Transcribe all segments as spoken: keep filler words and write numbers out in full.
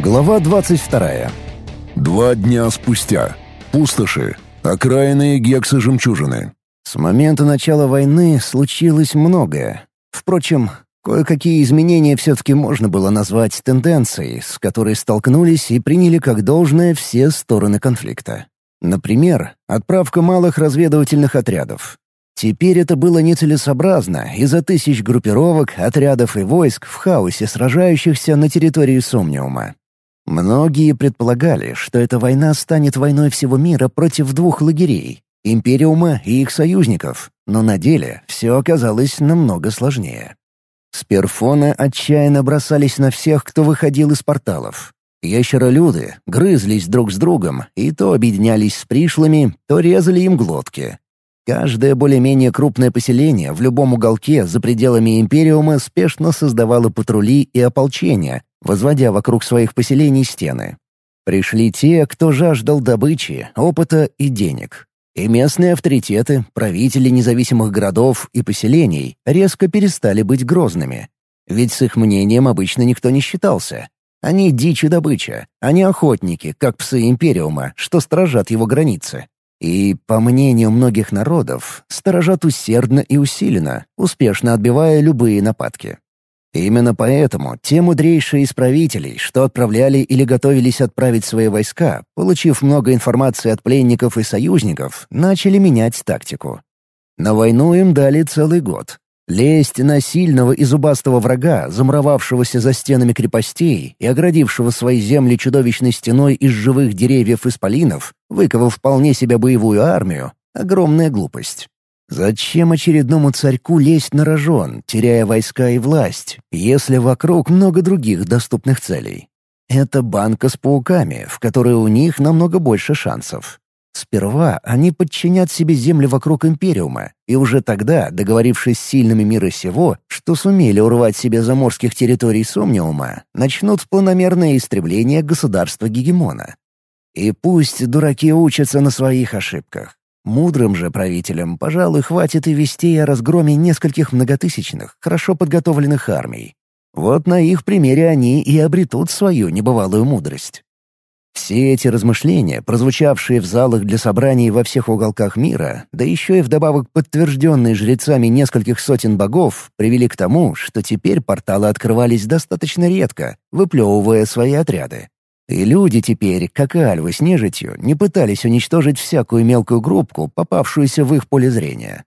Глава двадцать вторая. Два дня спустя. Пустоши. Окраины Гекса Жемчужины. С момента начала войны случилось многое. Впрочем, кое-какие изменения все-таки можно было назвать тенденцией, с которой столкнулись и приняли как должное все стороны конфликта. Например, отправка малых разведывательных отрядов. Теперь это было нецелесообразно из-за тысяч группировок, отрядов и войск в хаосе, сражающихся на территории Сомниума. Многие предполагали, что эта война станет войной всего мира против двух лагерей — Империума и их союзников, но на деле все оказалось намного сложнее. Сперфоны отчаянно бросались на всех, кто выходил из порталов. Ящеролюды грызлись друг с другом и то объединялись с пришлыми, то резали им глотки. Каждое более-менее крупное поселение в любом уголке за пределами Империума спешно создавало патрули и ополчения, возводя вокруг своих поселений стены. Пришли те, кто жаждал добычи, опыта и денег. И местные авторитеты, правители независимых городов и поселений резко перестали быть грозными. Ведь с их мнением обычно никто не считался. Они дичь и добыча, а не охотники, как псы Империума, что сторожат его границы. И, по мнению многих народов, сторожат усердно и усиленно, успешно отбивая любые нападки. Именно поэтому те мудрейшие из правителей, что отправляли или готовились отправить свои войска, получив много информации от пленников и союзников, начали менять тактику. На войну им дали целый год. Лезть на сильного и зубастого врага, замуровавшегося за стенами крепостей и оградившего свои земли чудовищной стеной из живых деревьев исполинов, выковав вполне себе боевую армию — огромная глупость. Зачем очередному царьку лезть на рожон, теряя войска и власть, если вокруг много других доступных целей? Это банка с пауками, в которой у них намного больше шансов. Сперва они подчинят себе земли вокруг Империума, и уже тогда, договорившись с сильными мира сего, что сумели урвать себе заморских территорий Сомниума, начнут планомерное истребление государства-гегемона. И пусть дураки учатся на своих ошибках. Мудрым же правителям, пожалуй, хватит и вестей о разгроме нескольких многотысячных, хорошо подготовленных армий. Вот на их примере они и обретут свою небывалую мудрость. Все эти размышления, прозвучавшие в залах для собраний во всех уголках мира, да еще и вдобавок подтвержденные жрецами нескольких сотен богов, привели к тому, что теперь порталы открывались достаточно редко, выплевывая свои отряды. И люди теперь, как и альвы с нежитью, не пытались уничтожить всякую мелкую группку, попавшуюся в их поле зрения.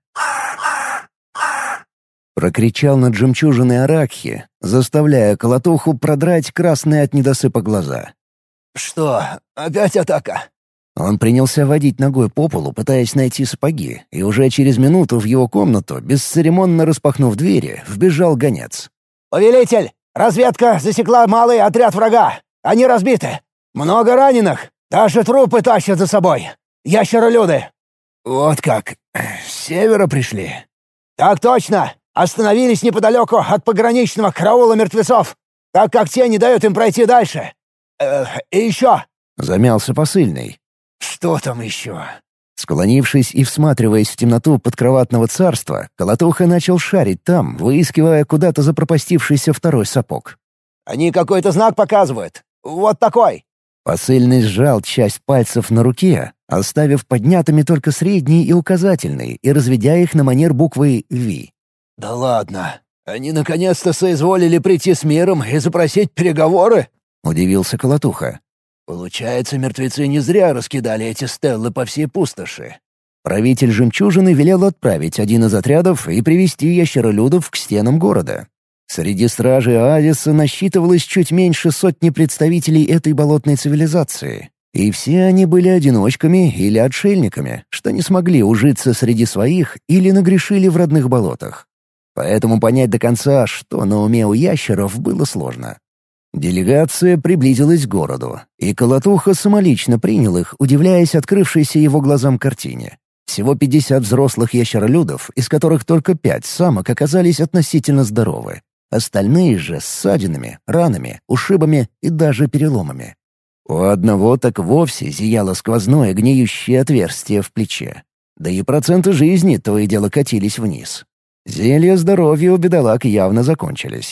Прокричал над жемчужиной Аракхи, заставляя Колотуху продрать красные от недосыпа глаза. «Что, опять атака?» Он принялся водить ногой по полу, пытаясь найти сапоги, и уже через минуту в его комнату, бесцеремонно распахнув двери, вбежал гонец. «Повелитель, разведка засекла малый отряд врага. Они разбиты. Много раненых. Даже трупы тащат за собой. Ящеролюды». «Вот как. С севера пришли?» «Так точно. Остановились неподалеку от пограничного караула мертвецов, так как те не дают им пройти дальше. Э, и еще...» — замялся посыльный. «Что там еще?» Склонившись и всматриваясь в темноту подкроватного царства, Колотуха начал шарить там, выискивая куда-то запропастившийся второй сапог. «Они какой-то знак показывают. Вот такой!» Посыльный сжал часть пальцев на руке, оставив поднятыми только средний и указательный, и разведя их на манер буквы «Ви». «Да ладно! Они наконец-то соизволили прийти с миром и запросить переговоры?» — удивился Колотуха. «Получается, мертвецы не зря раскидали эти стеллы по всей пустоши». Правитель жемчужины велел отправить один из отрядов и привести ящеролюдов к стенам города. Среди стражей оазиса насчитывалось чуть меньше сотни представителей этой болотной цивилизации. И все они были одиночками или отшельниками, что не смогли ужиться среди своих или нагрешили в родных болотах. Поэтому понять до конца, что на уме у ящеров, было сложно. Делегация приблизилась к городу, и Колотуха самолично принял их, удивляясь открывшейся его глазам картине. Всего пятьдесят взрослых ящеролюдов, из которых только пять самок оказались относительно здоровы. Остальные же с ссадинами, ранами, ушибами и даже переломами. У одного так вовсе зияло сквозное гниющее отверстие в плече. Да и проценты жизни то и дело катились вниз. Зелья здоровья у бедолаг явно закончились.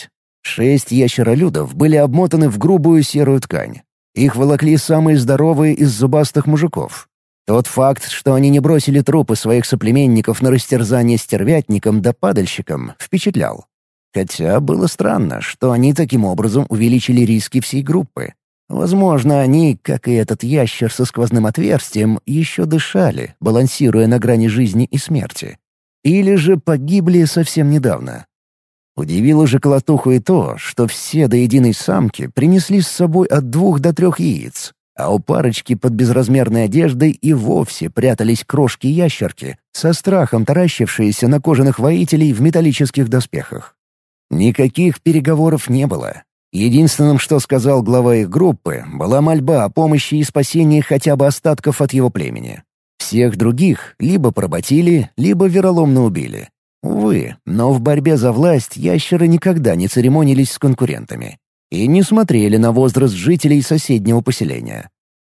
Шесть ящеролюдов были обмотаны в грубую серую ткань. Их волокли самые здоровые из зубастых мужиков. Тот факт, что они не бросили трупы своих соплеменников на растерзание стервятникам да падальщикам, впечатлял. Хотя было странно, что они таким образом увеличили риски всей группы. Возможно, они, как и этот ящер со сквозным отверстием, еще дышали, балансируя на грани жизни и смерти. Или же погибли совсем недавно. Удивило же Колотуху и то, что все до единой самки принесли с собой от двух до трех яиц, а у парочки под безразмерной одеждой и вовсе прятались крошки-ящерки, со страхом таращившиеся на кожаных воителей в металлических доспехах. Никаких переговоров не было. Единственным, что сказал глава их группы, была мольба о помощи и спасении хотя бы остатков от его племени. Всех других либо поработили, либо вероломно убили. Увы, но в борьбе за власть ящеры никогда не церемонились с конкурентами и не смотрели на возраст жителей соседнего поселения.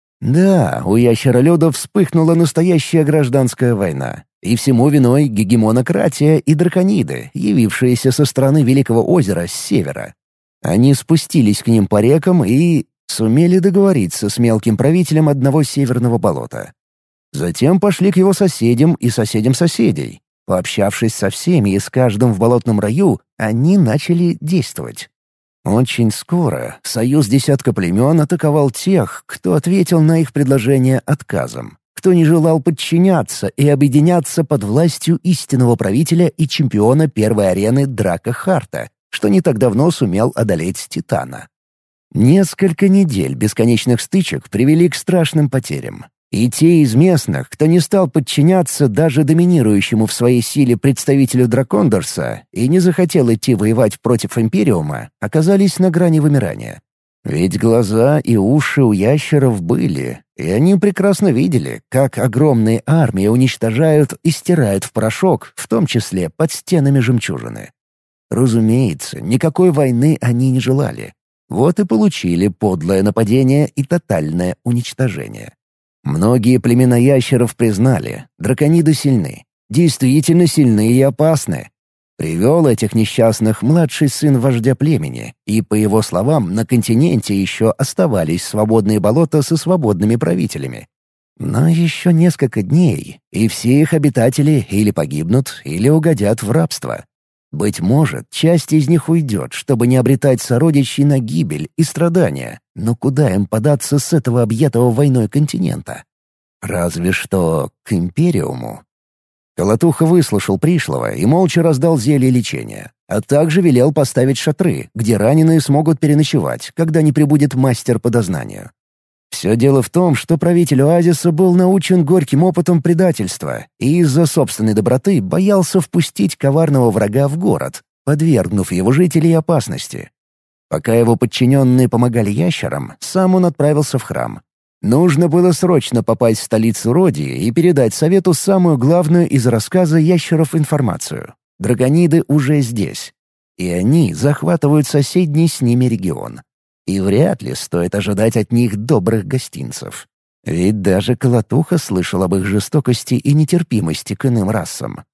Да, у ящеролюдов вспыхнула настоящая гражданская война, и всему виной гегемонократия и дракониды, явившиеся со стороны Великого озера с севера. Они спустились к ним по рекам и сумели договориться с мелким правителем одного северного болота. Затем пошли к его соседям и соседям соседей. Пообщавшись со всеми и с каждым в болотном раю, они начали действовать. Очень скоро союз десятка племен атаковал тех, кто ответил на их предложение отказом, кто не желал подчиняться и объединяться под властью истинного правителя и чемпиона первой арены Драка Харта, что не так давно сумел одолеть Титана. Несколько недель бесконечных стычек привели к страшным потерям. И те из местных, кто не стал подчиняться даже доминирующему в своей силе представителю Дракондорса и не захотел идти воевать против Империума, оказались на грани вымирания. Ведь глаза и уши у ящеров были, и они прекрасно видели, как огромные армии уничтожают и стирают в порошок, в том числе под стенами жемчужины. Разумеется, никакой войны они не желали. Вот и получили подлое нападение и тотальное уничтожение. Многие племена ящеров признали, дракониды сильны, действительно сильны и опасны. Привел этих несчастных младший сын вождя племени, и, по его словам, на континенте еще оставались свободные болота со свободными правителями. Но еще несколько дней, и все их обитатели или погибнут, или угодят в рабство. Быть может, часть из них уйдет, чтобы не обретать сородичей на гибель и страдания, но куда им податься с этого объятого войной континента? Разве что к Империуму. Колотуха выслушал пришлого и молча раздал зелье лечения, а также велел поставить шатры, где раненые смогут переночевать, когда не прибудет мастер по дознанию. Все дело в том, что правитель оазиса был научен горьким опытом предательства и из-за собственной доброты боялся впустить коварного врага в город, подвергнув его жителей опасности. Пока его подчиненные помогали ящерам, сам он отправился в храм. Нужно было срочно попасть в столицу Родии и передать совету самую главную из рассказа ящеров информацию. Дракониды уже здесь, и они захватывают соседний с ними регион. И вряд ли стоит ожидать от них добрых гостинцев. Ведь даже Колотуха слышал об их жестокости и нетерпимости к иным расам.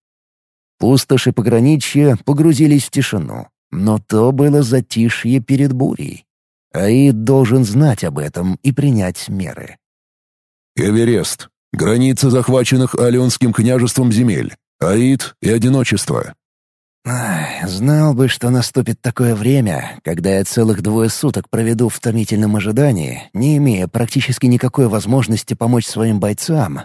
Пустоши пограничья погрузились в тишину, но то было затишье перед бурей. Аид должен знать об этом и принять меры. Эверест. Граница захваченных Алионским княжеством земель. Аид и одиночество. Ах, знал бы, что наступит такое время, когда я целых двое суток проведу в томительном ожидании, не имея практически никакой возможности помочь своим бойцам.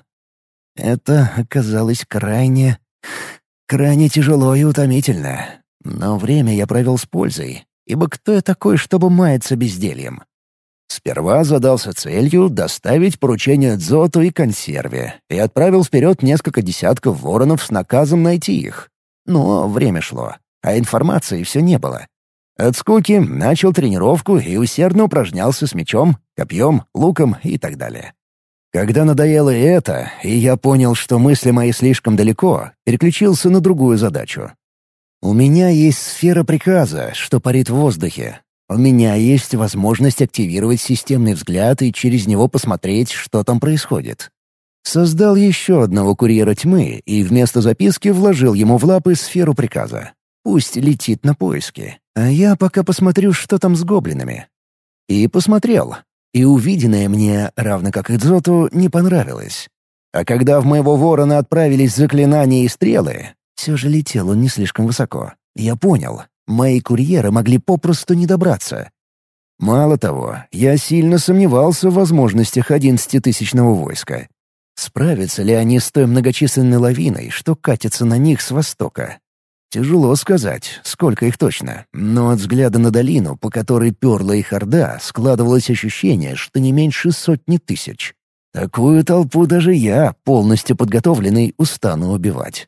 Это оказалось крайне... крайне тяжело и утомительно. Но время я провел с пользой, ибо кто я такой, чтобы маяться бездельем? Сперва задался целью доставить поручение Дзоту и консерве и отправил вперед несколько десятков воронов с наказом найти их. Но время шло, а информации все не было. От скуки начал тренировку и усердно упражнялся с мечом, копьем, луком и так далее. Когда надоело и это, и я понял, что мысли мои слишком далеко, переключился на другую задачу. У меня есть сфера приказа, что парит в воздухе. У меня есть возможность активировать системный взгляд и через него посмотреть, что там происходит. Создал еще одного курьера тьмы и вместо записки вложил ему в лапы сферу приказа. Пусть летит на поиски. А я пока посмотрю, что там с гоблинами. И посмотрел. И увиденное мне, равно как и Дзоту, не понравилось. А когда в моего ворона отправились заклинания и стрелы, все же летел он не слишком высоко. Я понял, мои курьеры могли попросту не добраться. Мало того, я сильно сомневался в возможностях одиннадцатитысячного войска. Справятся ли они с той многочисленной лавиной, что катится на них с востока? Тяжело сказать, сколько их точно, но от взгляда на долину, по которой перла их орда, складывалось ощущение, что не меньше сотни тысяч. Такую толпу даже я, полностью подготовленный, устану убивать.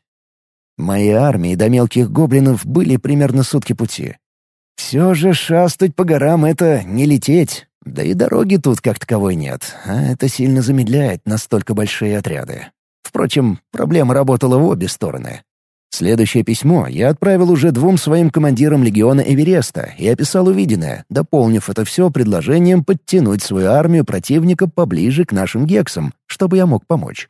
Мои армии до мелких гоблинов были примерно сутки пути. Все же шастать по горам — это не лететь, да и дороги тут как таковой нет, а это сильно замедляет настолько большие отряды. Впрочем, проблема работала в обе стороны. Следующее письмо я отправил уже двум своим командирам легиона Эвереста и описал увиденное, дополнив это все предложением подтянуть свою армию противника поближе к нашим гексам, чтобы я мог помочь.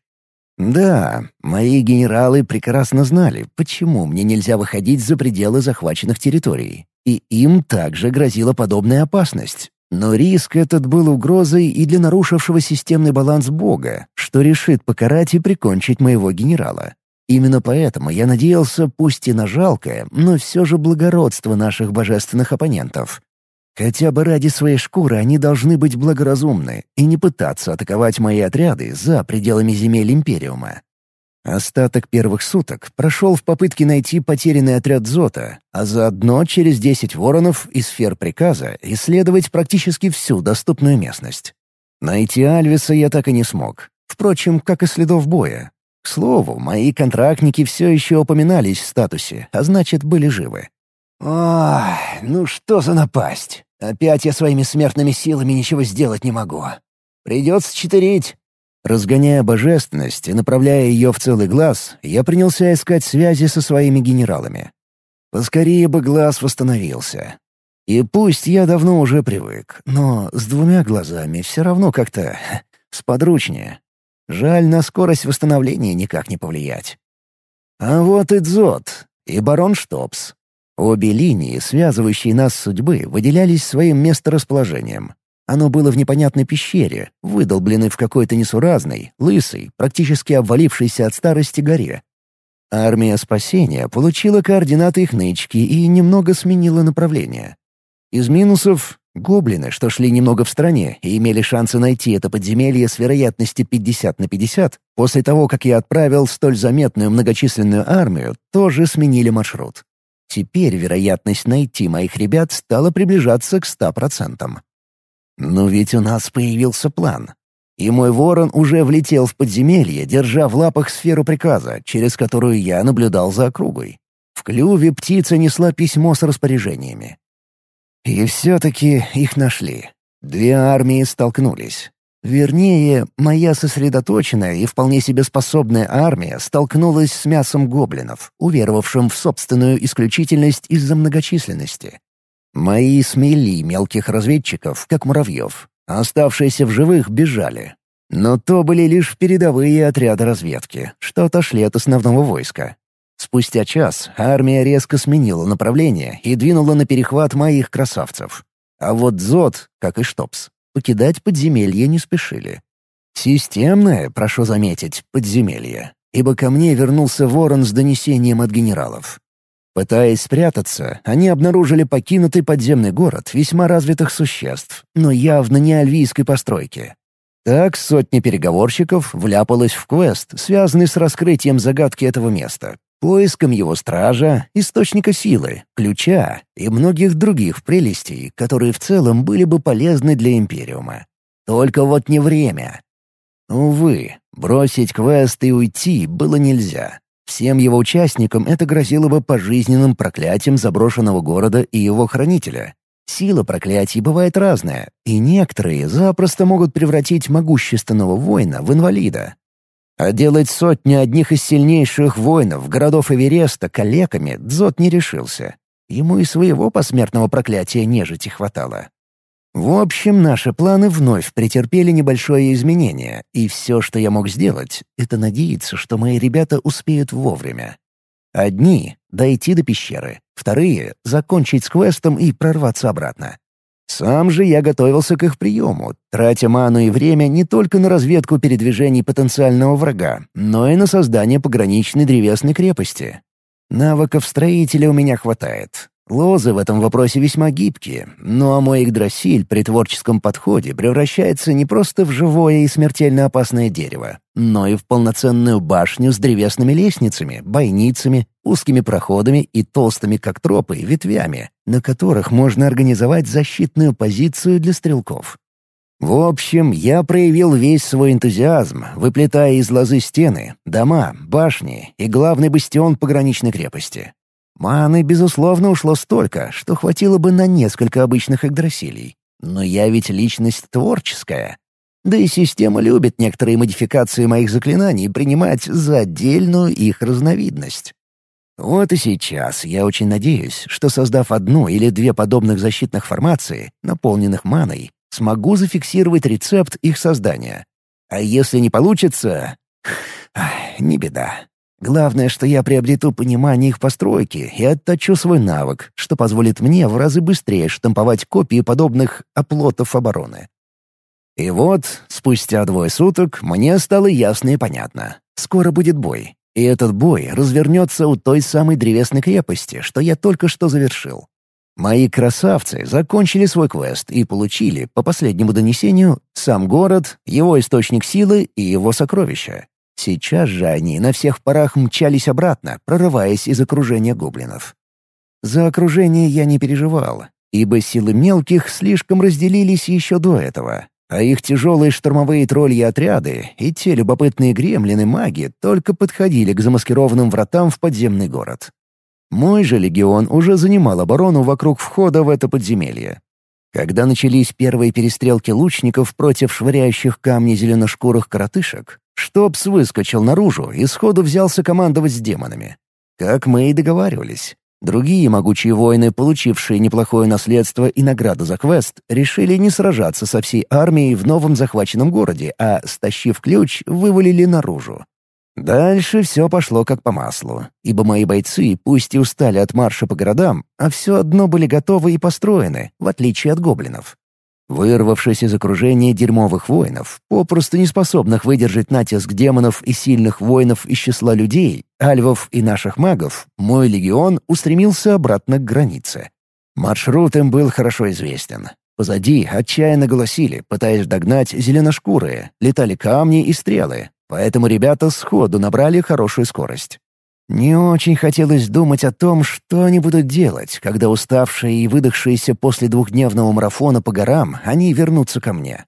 Да, мои генералы прекрасно знали, почему мне нельзя выходить за пределы захваченных территорий, и им также грозила подобная опасность. Но риск этот был угрозой и для нарушившего системный баланс Бога, что решит покарать и прикончить моего генерала. Именно поэтому я надеялся, пусть и на жалкое, но все же благородство наших божественных оппонентов. Хотя бы ради своей шкуры они должны быть благоразумны и не пытаться атаковать мои отряды за пределами земель Империума. Остаток первых суток прошел в попытке найти потерянный отряд Дзота, а заодно через десять воронов и сфер приказа исследовать практически всю доступную местность. Найти Альвиса я так и не смог. Впрочем, как и следов боя. К слову, мои контрактники все еще упоминались в статусе, а значит, были живы. «Ой, ну что за напасть? Опять я своими смертными силами ничего сделать не могу. Придется читерить». Разгоняя божественность и направляя ее в целый глаз, я принялся искать связи со своими генералами. Поскорее бы глаз восстановился. И пусть я давно уже привык, но с двумя глазами все равно как-то сподручнее. Жаль, на скорость восстановления никак не повлиять. А вот и Дзот, и барон Штопс. Обе линии, связывающие нас с судьбы, выделялись своим месторасположением. Оно было в непонятной пещере, выдолбленной в какой-то несуразной, лысой, практически обвалившейся от старости горе. Армия спасения получила координаты их нычки и немного сменила направление. Из минусов — гоблины, что шли немного в стороне и имели шансы найти это подземелье с вероятностью пятьдесят на пятьдесят, после того, как я отправил столь заметную многочисленную армию, тоже сменили маршрут. Теперь вероятность найти моих ребят стала приближаться к ста процентам. Но ведь у нас появился план. И мой ворон уже влетел в подземелье, держа в лапах сферу приказа, через которую я наблюдал за округой. В клюве птица несла письмо с распоряжениями. И все-таки их нашли. Две армии столкнулись. Вернее, моя сосредоточенная и вполне себе способная армия столкнулась с мясом гоблинов, уверовавшим в собственную исключительность из-за многочисленности. Мои смели мелких разведчиков, как муравьев, а оставшиеся в живых бежали. Но то были лишь передовые отряды разведки, что отошли от основного войска. Спустя час армия резко сменила направление и двинула на перехват моих красавцев. А вот Дзот, как и Штопс, покидать подземелье не спешили. Системное, прошу заметить, подземелье, ибо ко мне вернулся ворон с донесением от генералов. Пытаясь спрятаться, они обнаружили покинутый подземный город весьма развитых существ, но явно не альвийской постройки. Так сотня переговорщиков вляпалась в квест, связанный с раскрытием загадки этого места, поиском его стража, источника силы, ключа и многих других прелестей, которые в целом были бы полезны для Империума. Только вот не время. Увы, бросить квест и уйти было нельзя. Всем его участникам это грозило бы пожизненным проклятием заброшенного города и его хранителя. Сила проклятий бывает разная, и некоторые запросто могут превратить могущественного воина в инвалида. А делать сотни одних из сильнейших воинов городов Эвереста калеками Дзот не решился. Ему и своего посмертного проклятия нежити хватало. В общем, наши планы вновь претерпели небольшое изменение, и все, что я мог сделать, это надеяться, что мои ребята успеют вовремя. Одни — дойти до пещеры, вторые — закончить с квестом и прорваться обратно. Сам же я готовился к их приему, тратя ману и время не только на разведку передвижений потенциального врага, но и на создание пограничной древесной крепости. Навыков строителя у меня хватает. Лозы в этом вопросе весьма гибкие, ну а мой Игдрасиль при творческом подходе превращается не просто в живое и смертельно опасное дерево, но и в полноценную башню с древесными лестницами, бойницами, узкими проходами и толстыми, как тропы, ветвями, на которых можно организовать защитную позицию для стрелков. В общем, я проявил весь свой энтузиазм, выплетая из лозы стены, дома, башни и главный бастион пограничной крепости. Маны, безусловно, ушло столько, что хватило бы на несколько обычных Игдрасилей. Но я ведь личность творческая. Да и система любит некоторые модификации моих заклинаний принимать за отдельную их разновидность. Вот и сейчас я очень надеюсь, что, создав одну или две подобных защитных формации, наполненных маной, смогу зафиксировать рецепт их создания. А если не получится... Ах, не беда. Главное, что я приобрету понимание их постройки и отточу свой навык, что позволит мне в разы быстрее штамповать копии подобных оплотов обороны. И вот, спустя двое суток, мне стало ясно и понятно. Скоро будет бой. И этот бой развернется у той самой древесной крепости, что я только что завершил. Мои красавцы закончили свой квест и получили, по последнему донесению, сам город, его источник силы и его сокровища. Сейчас же они на всех парах мчались обратно, прорываясь из окружения гоблинов. За окружение я не переживал, ибо силы мелких слишком разделились еще до этого, а их тяжелые штурмовые тролли-отряды и те любопытные гремлины-маги только подходили к замаскированным вратам в подземный город. Мой же легион уже занимал оборону вокруг входа в это подземелье. Когда начались первые перестрелки лучников против швыряющих камни зеленошкурых коротышек, Штопс выскочил наружу и сходу взялся командовать с демонами. Как мы и договаривались. Другие могучие воины, получившие неплохое наследство и награду за квест, решили не сражаться со всей армией в новом захваченном городе, а, стащив ключ, вывалили наружу. Дальше все пошло как по маслу, ибо мои бойцы, пусть и устали от марша по городам, а все одно были готовы и построены, в отличие от гоблинов. Вырвавшись из окружения дерьмовых воинов, попросту не способных выдержать натиск демонов и сильных воинов из числа людей, альвов и наших магов, мой легион устремился обратно к границе. Маршрут им был хорошо известен. Позади отчаянно голосили, пытаясь догнать зеленошкурые, летали камни и стрелы, поэтому ребята сходу набрали хорошую скорость. Не очень хотелось думать о том, что они будут делать, когда уставшие и выдохшиеся после двухдневного марафона по горам они вернутся ко мне.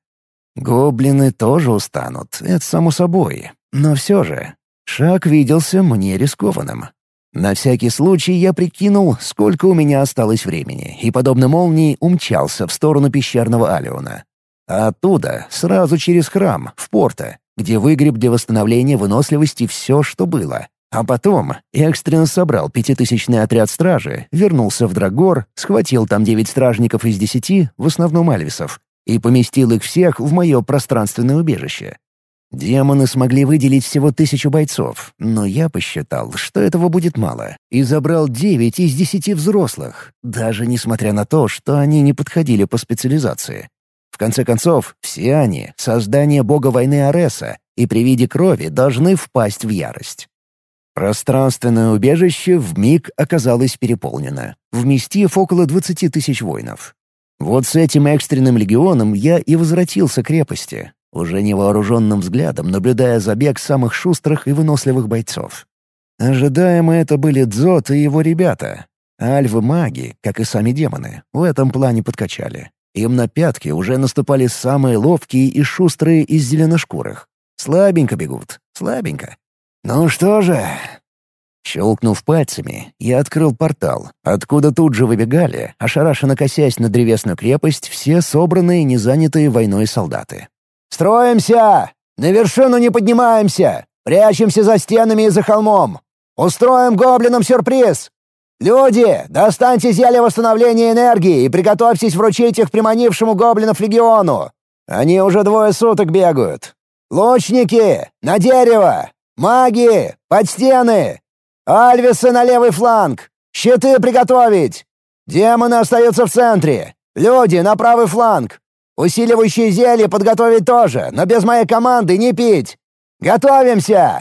Гоблины тоже устанут, это само собой. Но все же, шаг виделся мне рискованным. На всякий случай я прикинул, сколько у меня осталось времени, и, подобно молнии, умчался в сторону пещерного Алиона. А оттуда сразу через храм, в Порто, где выгреб для восстановления выносливости все, что было. А потом экстренно собрал пятитысячный отряд стражи, вернулся в Драгор, схватил там девять стражников из десяти, в основном альвисов, и поместил их всех в мое пространственное убежище. Демоны смогли выделить всего тысячу бойцов, но я посчитал, что этого будет мало, и забрал девять из десяти взрослых, даже несмотря на то, что они не подходили по специализации. В конце концов, все они — создание бога войны Ареса, и при виде крови должны впасть в ярость. Пространственное убежище вмиг оказалось переполнено, вместив около двадцати тысяч воинов. Вот с этим экстренным легионом я и возвратился к крепости, уже невооруженным взглядом наблюдая забег самых шустрых и выносливых бойцов. Ожидаемо это были Дзот и его ребята. Альвы-маги, как и сами демоны, в этом плане подкачали. Им на пятки уже наступали самые ловкие и шустрые из зеленошкурых. Слабенько бегут, слабенько. «Ну что же...» Щелкнув пальцами, я открыл портал, откуда тут же выбегали, ошарашенно косясь на древесную крепость, все собранные, незанятые войной солдаты. «Строимся! На вершину не поднимаемся! Прячемся за стенами и за холмом! Устроим гоблинам сюрприз! Люди, достаньте зелье восстановления энергии и приготовьтесь вручить их приманившему гоблинов легиону! Они уже двое суток бегают! Лучники! На дерево! Маги! Под стены! Альвисы на левый фланг! Щиты приготовить! Демоны остаются в центре! Люди на правый фланг! Усиливающие зелья подготовить тоже, но без моей команды не пить! Готовимся!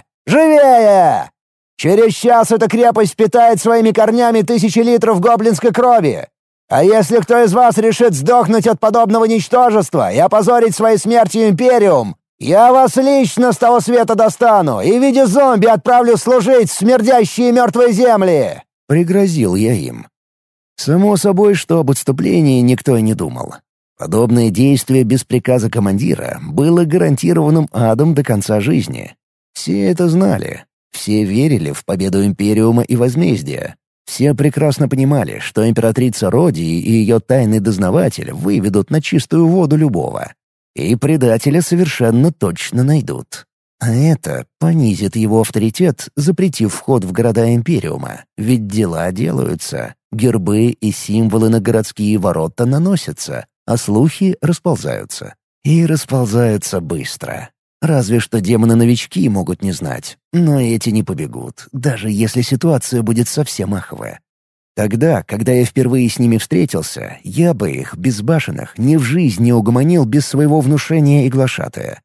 Живее! Через час эта крепость впитает своими корнями тысячи литров гоблинской крови! А если кто из вас решит сдохнуть от подобного ничтожества и опозорить своей смертью Империум, я вас лично с того света достану и в виде зомби отправлю служить в смердящие мертвые земли!» Пригрозил я им. Само собой, что об отступлении никто и не думал. Подобное действие без приказа командира было гарантированным адом до конца жизни. Все это знали. Все верили в победу Империума и возмездия. Все прекрасно понимали, что императрица Родии и ее тайный дознаватель выведут на чистую воду любого. И предателя совершенно точно найдут. А это понизит его авторитет, запретив вход в города Империума. Ведь дела делаются, гербы и символы на городские ворота наносятся, а слухи расползаются. И расползаются быстро. Разве что демоны-новички могут не знать, но эти не побегут, даже если ситуация будет совсем аховая. Тогда, когда я впервые с ними встретился, я бы их, безбашенных, ни в жизнь не угомонил без своего внушения и глашатая.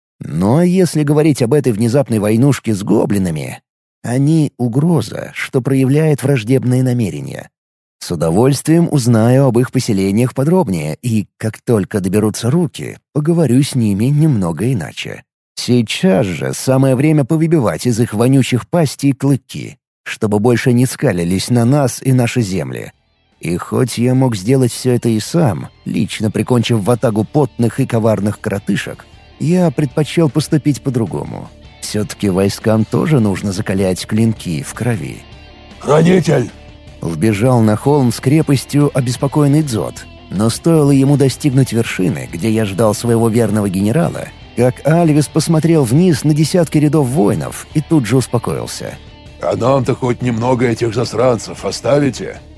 Но если говорить об этой внезапной войнушке с гоблинами, они — угроза, что проявляет враждебные намерения. С удовольствием узнаю об их поселениях подробнее, и, как только доберутся руки, поговорю с ними немного иначе. Сейчас же самое время повыбивать из их вонючих пастей клыки, чтобы больше не скалились на нас и наши земли. И хоть я мог сделать все это и сам, лично прикончив ватагу потных и коварных коротышек, я предпочел поступить по-другому. Все-таки войскам тоже нужно закалять клинки в крови. «Хранитель!» Вбежал на холм с крепостью обеспокоенный Дзот, но стоило ему достигнуть вершины, где я ждал своего верного генерала, как Альвис посмотрел вниз на десятки рядов воинов и тут же успокоился. «А нам-то хоть немного этих засранцев оставите?»